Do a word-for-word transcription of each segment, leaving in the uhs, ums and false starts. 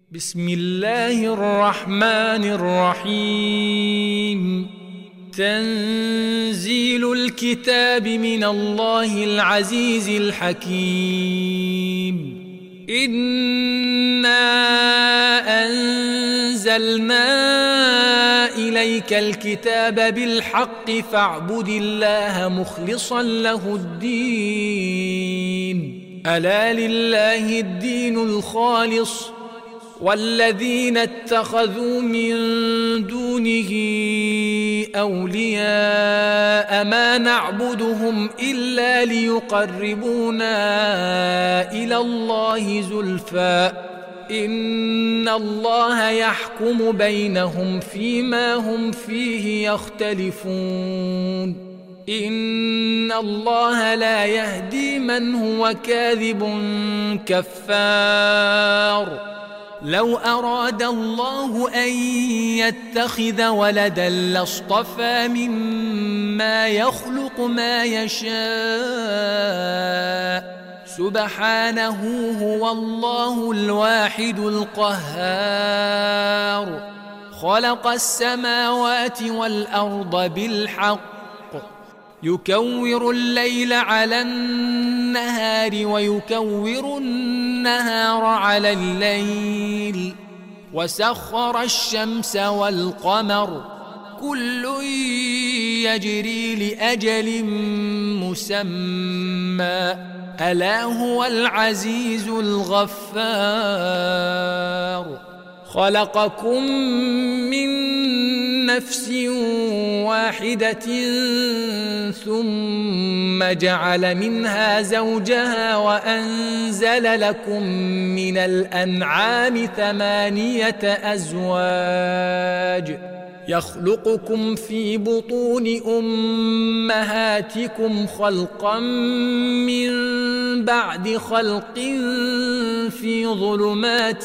بسم الله الرحمن الرحيم. تنزيل الكتاب من الله العزيز الحكيم. إنا أنزلنا إليك الكتاب بالحق فاعبد الله مخلصا له الدين. ألا لله الدين الخالص والذين اتخذوا من دونه أولياء ما نعبدهم إلا ليقربونا إلى الله زلفى إن الله يحكم بينهم فيما هم فيه يختلفون. إن الله لا يهدي من هو كاذب كفار. لو أراد الله أن يتخذ ولدا لاصطفى مما يخلق ما يشاء سبحانه هو الله الواحد القهار. خلق السماوات والأرض بالحق يكور الليل على النهار ويكور النهار على الليل وسخر الشمس والقمر كل يجري لأجل مسمى ألا هو العزيز الغفار. خلقكم من نفس واحدة ثم جعل منها زوجها وأنزل لكم من الأنعام ثمانية أزواج يخلقكم في بطون أمهاتكم خلقا من بعد خلق في ظلمات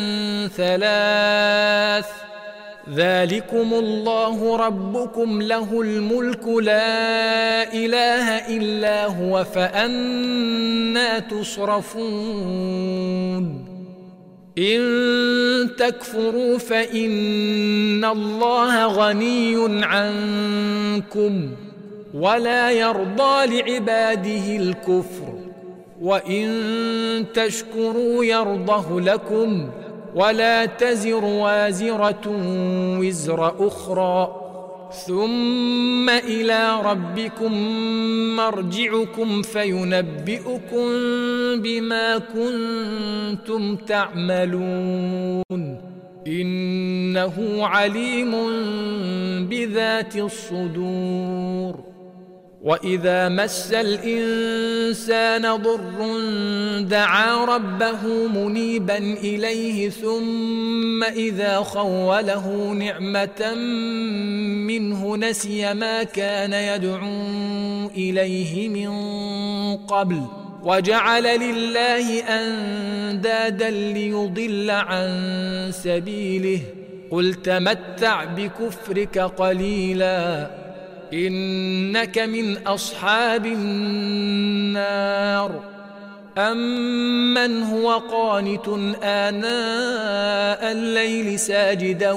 ثلاث ذلكم الله ربكم له الملك لا إله إلا هو فأنى تصرفون. إن تكفروا فإن الله غني عنكم ولا يرضى لعباده الكفر وإن تشكروا يرضه لكم ولا تزر وازرة وزر أخرى ثم إلى ربكم مرجعكم فينبئكم بما كنتم تعملون إنه عليم بذات الصدور. وإذا مس الإنسان ضر دعا ربه منيبا إليه ثم إذا خوله نعمة منه نسي ما كان يدعو إليه من قبل وجعل لله أندادا ليضل عن سبيله قل تمتع بكفرك قليلا إنك من أصحاب النار. أمن هو قانت آناء الليل ساجدا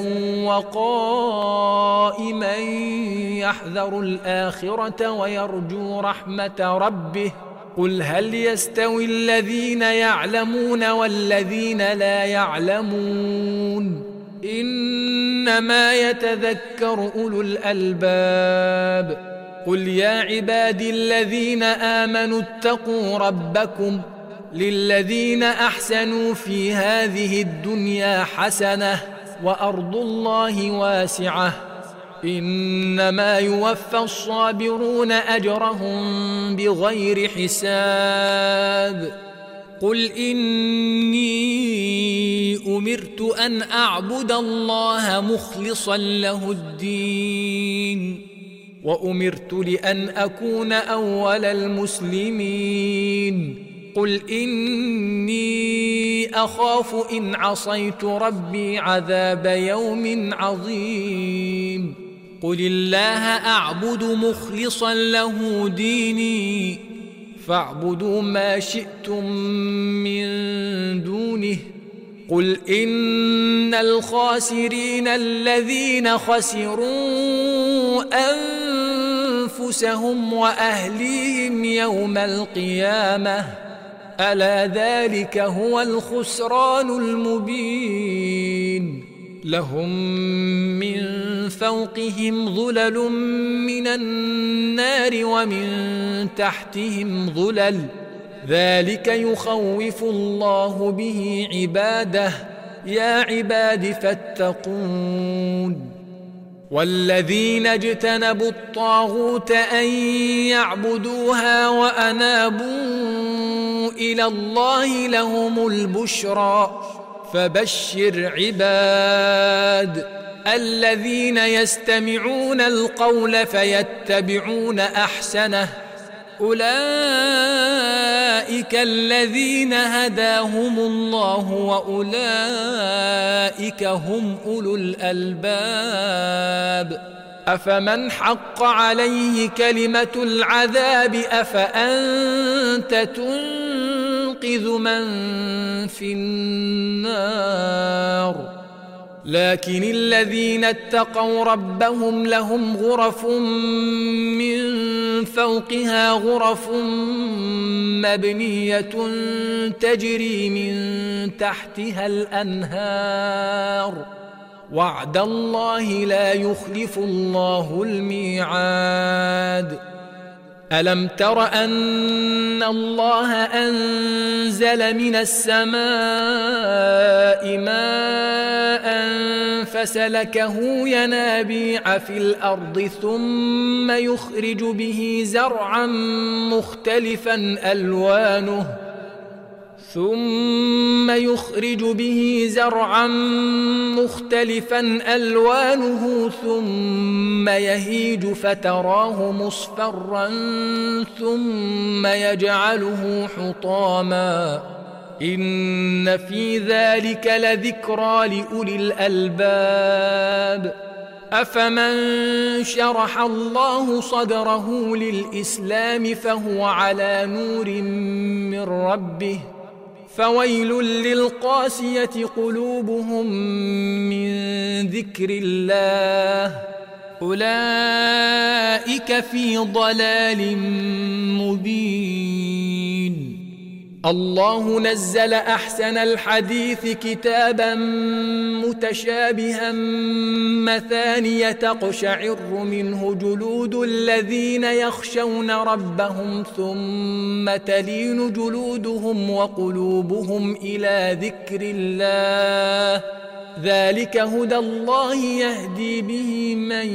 وقائما يحذر الآخرة ويرجو رحمة ربه قل هل يستوي الذين يعلمون والذين لا يعلمون إنما يتذكر أولو الألباب. قل يا عبادي الذين آمنوا اتقوا ربكم للذين أحسنوا في هذه الدنيا حسنة وأرض الله واسعة إنما يوفى الصابرون أجرهم بغير حساب. قل إني أمرت أن أعبد الله مخلصا له الدين وأمرت لأن أكون أول المسلمين. قل إني أخاف إن عصيت ربي عذاب يوم عظيم. قل الله أعبد مخلصا له ديني فاعبدوا ما شئتم من دونه قل إن الخاسرين الذين خسروا أنفسهم وأهليهم يوم القيامة ألا ذلك هو الخسران المبين لهم من فوقهم ظلل من النار ومن تحتهم ظلل ذلك يخوف الله به عباده يا عباد فاتقون والذين اجتنبوا الطاغوت أن يعبدوها وأنابوا إلى الله لهم البشرى فبشر عباد الذين يستمعون القول فيتبعون أحسنه أولئك الذين هداهم الله وأولئك هم أولو الألباب أفمن حق عليه كلمة العذاب أفأنت تنقذ من في النار لكن الذين اتقوا ربهم لهم غرف من فوقها غرف مبنية تجري من تحتها الأنهار وعد الله لا يخلف الله الميعاد ألم تر أن الله أنزل من السماء ماء فسلكه ينابيع في الأرض ثم يخرج به زرعا مختلفا ألوانه ثم يخرج به زرعا مختلفا ألوانه ثم يهيج فتراه مصفرا ثم يجعله حطاما إن في ذلك لذكرى لأولي الألباب أفمن شرح الله صدره للإسلام فهو على نور من ربه فويل للقاسية قلوبهم من ذكر الله أولئك في ضلال مبين الله نزل أحسن الحديث كتابا متشابها مثانية تقشعر منه جلود الذين يخشون ربهم ثم تلين جلودهم وقلوبهم إلى ذكر الله ذلك هدى الله يهدي به من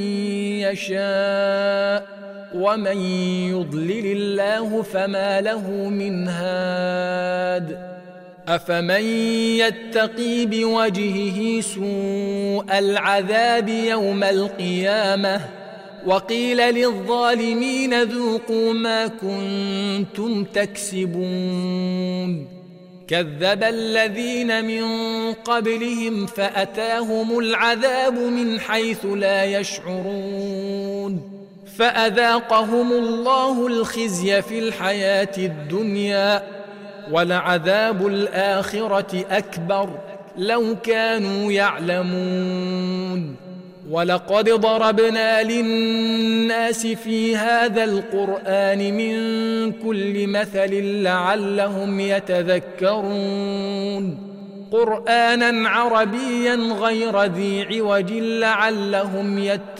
يشاء ومن يضلل الله فما له من هاد أفمن يتقي بوجهه سوء العذاب يوم القيامة وقيل للظالمين ذوقوا ما كنتم تكسبون كذب الذين من قبلهم فأتاهم العذاب من حيث لا يشعرون فأذاقهم الله الخزي في الحياة الدنيا ولعذاب الآخرة أكبر لو كانوا يعلمون ولقد ضربنا للناس في هذا القرآن من كل مثل لعلهم يتذكرون قرآنا عربيا غير ذي عوج لعلهم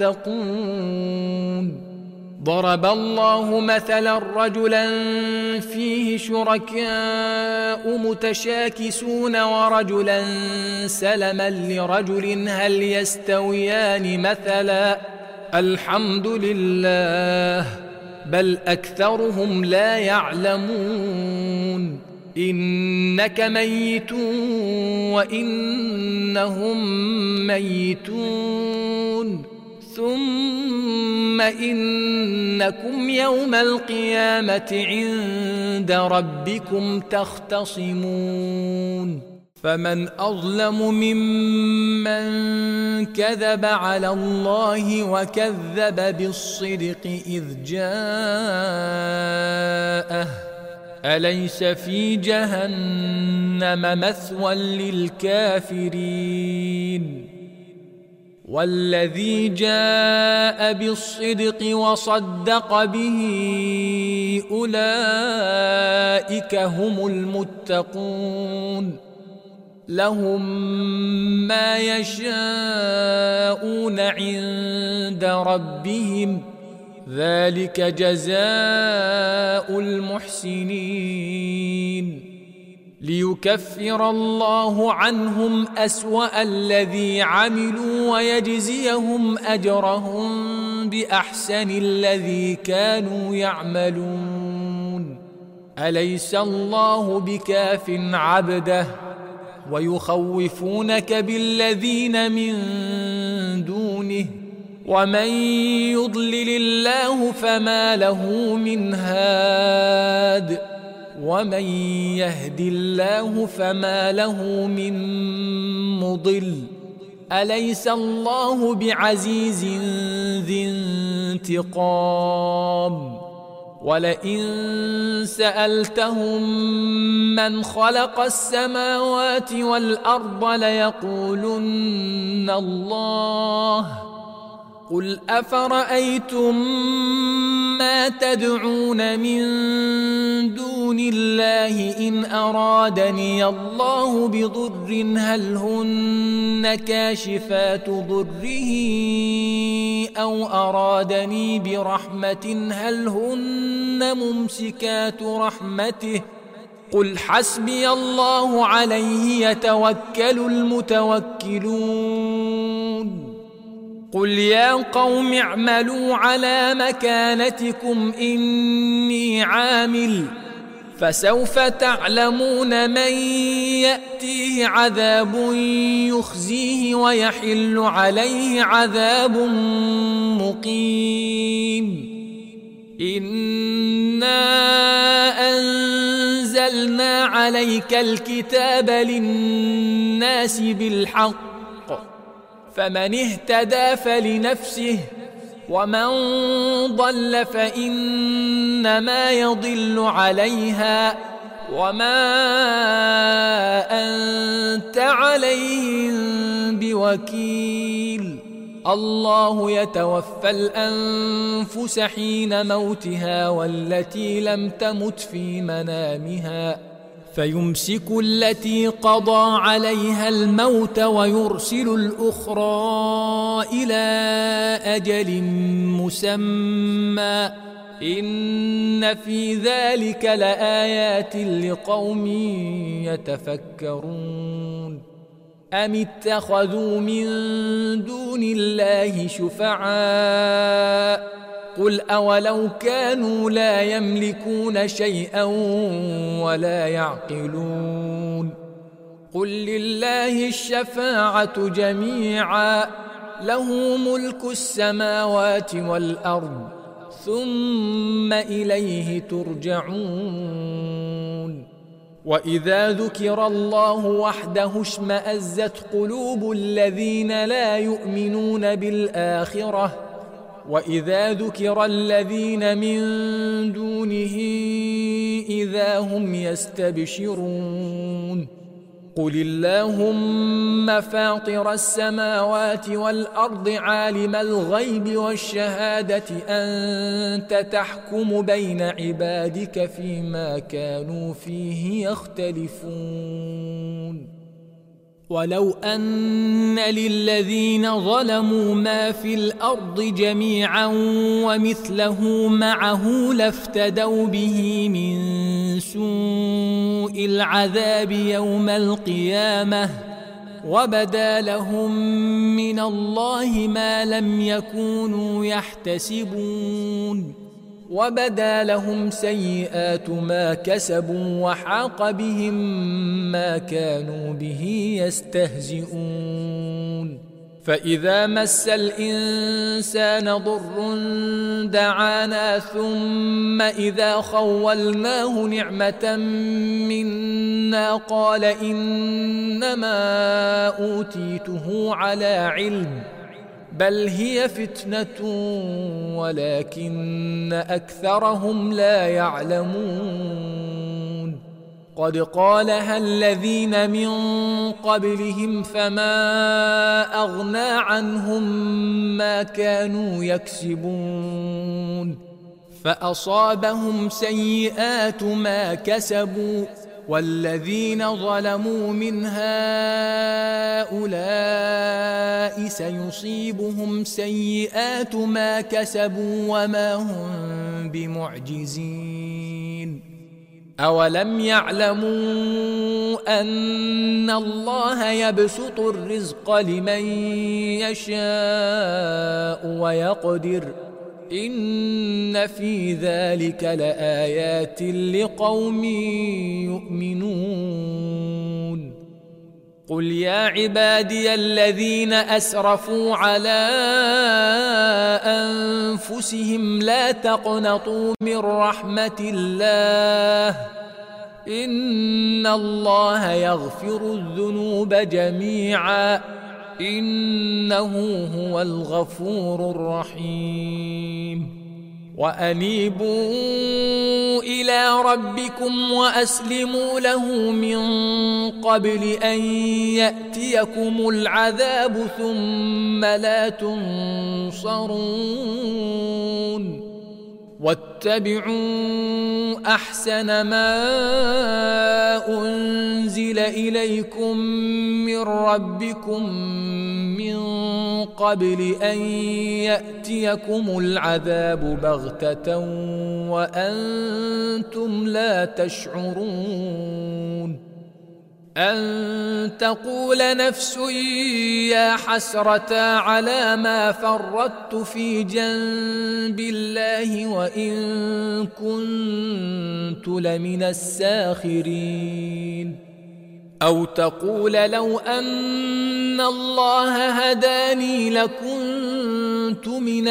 يتقون ضرب الله مثلا رجلا فيه شركاء متشاكسون ورجلا سلما لرجل هل يستويان مثلا الحمد لله بل أكثرهم لا يعلمون إنك ميت وإنهم ميتون ثم إنكم يوم القيامة عند ربكم تختصمون فمن أظلم ممن كذب على الله وكذب بالصدق إذ جاءه أليس في جهنم مثوى للكافرين والذي جاء بالصدق وصدق به أولئك هم المتقون لهم ما يشاءون عند ربهم ذلك جزاء المحسنين ليكفر الله عنهم أسوأ الذي عملوا ويجزيهم أجرهم بأحسن الذي كانوا يعملون أليس الله بكاف عبده ويخوفونك بالذين من دونه ومن يضلل الله فما له من هاد ومن يهد الله فما له من مضل أليس الله بعزيز ذي انتقام ولئن سألتهم من خلق السماوات والأرض ليقولن الله قل أفرأيتم ما تدعون من دون الله إن أرادني الله بضر هل هن كاشفات ضره أو أرادني برحمة هل هن ممسكات رحمته قل حسبي الله عليه يتوكل المتوكلون قل يا قوم اعملوا على مكانتكم إني عامل فسوف تعلمون من يأتيه عذاب يخزيه ويحل عليه عذاب مقيم إنا أنزلنا عليك الكتاب للناس بالحق فمن اهتدى فلنفسه ومن ضل فإنما يضل عليها وما أنت عليهم بوكيل الله يتوفى الأنفس حين موتها والتي لم تمت في منامها فيمسك التي قضى عليها الموت ويرسل الأخرى إلى أجل مسمى إن في ذلك لآيات لقوم يتفكرون أم اتخذوا من دون الله شفعاء قل أولو كانوا لا يملكون شيئا ولا يعقلون قل لله الشفاعة جميعا له ملك السماوات والأرض ثم إليه ترجعون وإذا ذكر الله وحده اشمأزت قلوب الذين لا يؤمنون بالآخرة وإذا ذكر الذين من دونه إذا هم يستبشرون قل اللهم فاطر السماوات والأرض عالم الغيب والشهادة أنت تحكم بين عبادك فيما كانوا فيه يختلفون ولو أن للذين ظلموا ما في الأرض جميعا ومثله معه لافتدوا به من سوء العذاب يوم القيامة وبدا لهم من الله ما لم يكونوا يحتسبون وبدا لهم سيئات ما كسبوا وحاق بهم ما كانوا به يستهزئون فإذا مس الإنسان ضر دعانا ثم إذا خولناه نعمة منا قال إنما أوتيته على علم بل هي فتنة ولكن أكثرهم لا يعلمون قد قالها الذين من قبلهم فما أغنى عنهم ما كانوا يكسبون فأصابهم سيئات ما كسبوا والذين ظلموا من هؤلاء سيصيبهم سيئات ما كسبوا وما هم بمعجزين أولم يعلموا أن الله يبسط الرزق لمن يشاء ويقدر إن في ذلك لآيات لقوم يؤمنون قل يا عبادي الذين أسرفوا على أنفسهم لا تقنطوا من رحمة الله إن الله يغفر الذنوب جميعا إنه هو الغفور الرحيم وأنيبوا إلى ربكم وأسلموا له من قبل أن يأتيكم العذاب ثم لا تنصرون واتبعوا أحسن ما أنزل إليكم من ربكم من قبل أن يأتيكم العذاب بغتة وأنتم لا تشعرون أن تقول نفس يا حسرة على ما فرطت في جنب الله وإن كنت لمن الساخرين أو تقول لو أن الله هداني لكنت من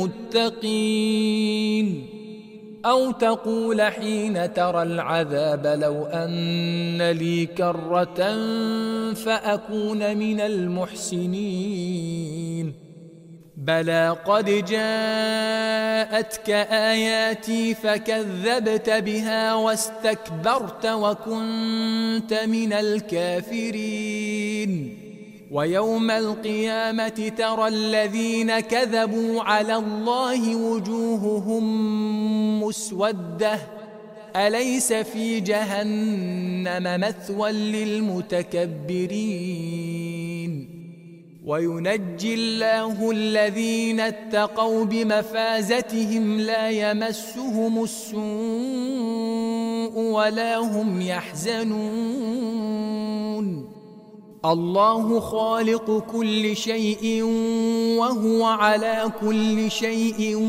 المتقين أو تقول حين ترى العذاب لو أن لي كرة فأكون من المحسنين بلى قد جاءتك آياتي فكذبت بها واستكبرت وكنت من الكافرين ويوم القيامة ترى الذين كذبوا على الله وجوههم مسودة أليس في جهنم مثوى للمتكبرين وينجي الله الذين اتقوا بمفازتهم لا يمسهم السوء ولا هم يحزنون الله خالق كل شيء وهو على كل شيء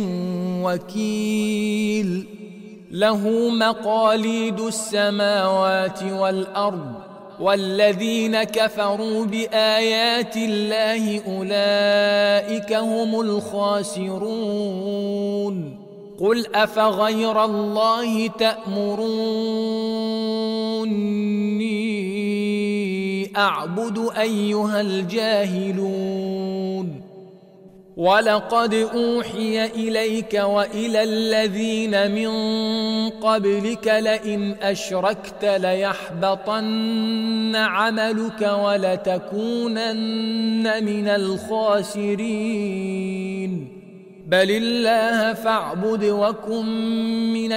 وكيل له مقاليد السماوات والأرض والذين كفروا بآيات الله أولئك هم الخاسرون قل أفغير الله تأمروني أعبد أيها الجاهلون ولقد أوحي إليك وإلى الذين من قبلك لئن أشركت ليحبطن عملك ولتكونن من الخاسرين بل الله فاعبد وكن من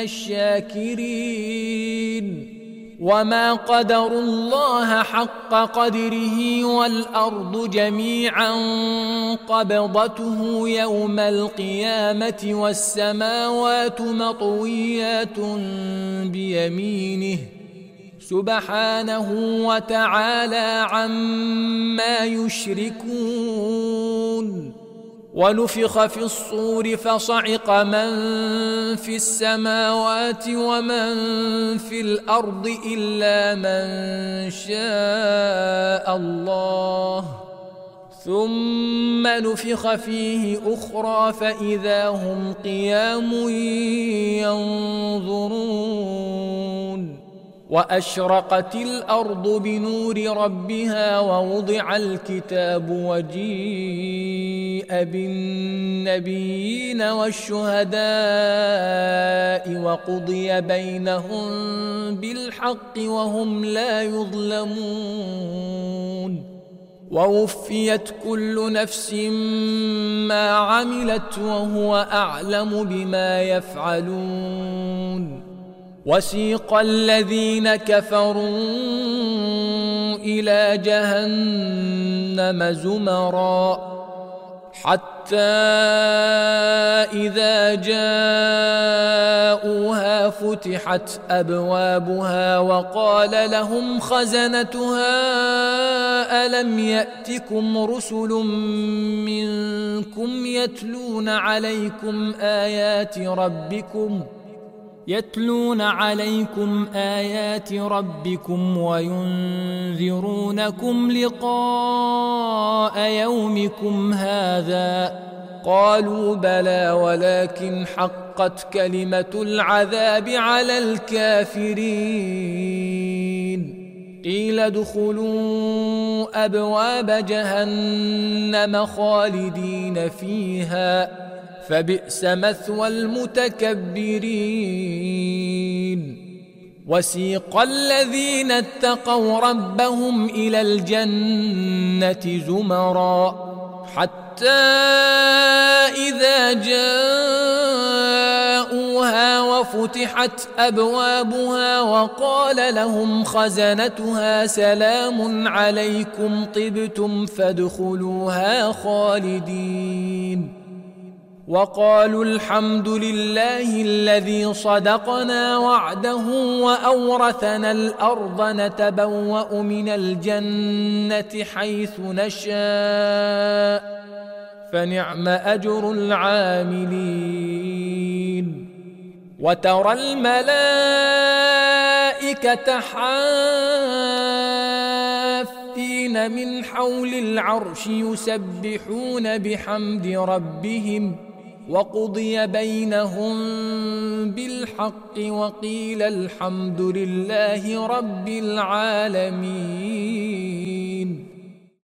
الشاكرين وما قدروا الله حق قدره والأرض جميعا قبضته يوم القيامة والسماوات مطويات بيمينه سبحانه وتعالى عما يشركون ونفخ في الصور فصعق من في السماوات ومن في الأرض إلا من شاء الله ثم نفخ فيه أخرى فإذا هم قيام ينظرون وأشرقت الأرض بنور ربها ووضع الكتاب وجيء بالنبيين والشهداء وقضي بينهم بالحق وهم لا يظلمون ووفيت كل نفس ما عملت وهو أعلم بما يفعلون وسيق الذين كفروا إلى جهنم زمرا حتى إذا جاءوها فتحت أبوابها وقال لهم خزنتها ألم يأتكم رسل منكم يتلون عليكم آيات ربكم يتلون عليكم آيات ربكم وينذرونكم لقاء يومكم هذا قالوا بلى ولكن حقت كلمة العذاب على الكافرين قيل ادخلوا أبواب جهنم خالدين فيها فبئس مثوى المتكبرين وسيق الذين اتقوا ربهم إلى الجنة زمرا حتى إذا جاءوها وفتحت أبوابها وقال لهم خزنتها سلام عليكم طبتم فادخلوها خالدين وقالوا الحمد لله الذي صدقنا وعده وأورثنا الأرض نتبوأ من الجنة حيث نشاء فنعم أجر العاملين وترى الملائكة حافين من حول العرش يسبحون بحمد ربهم وقضي بينهم بالحق وقيل الحمد لله رب العالمين.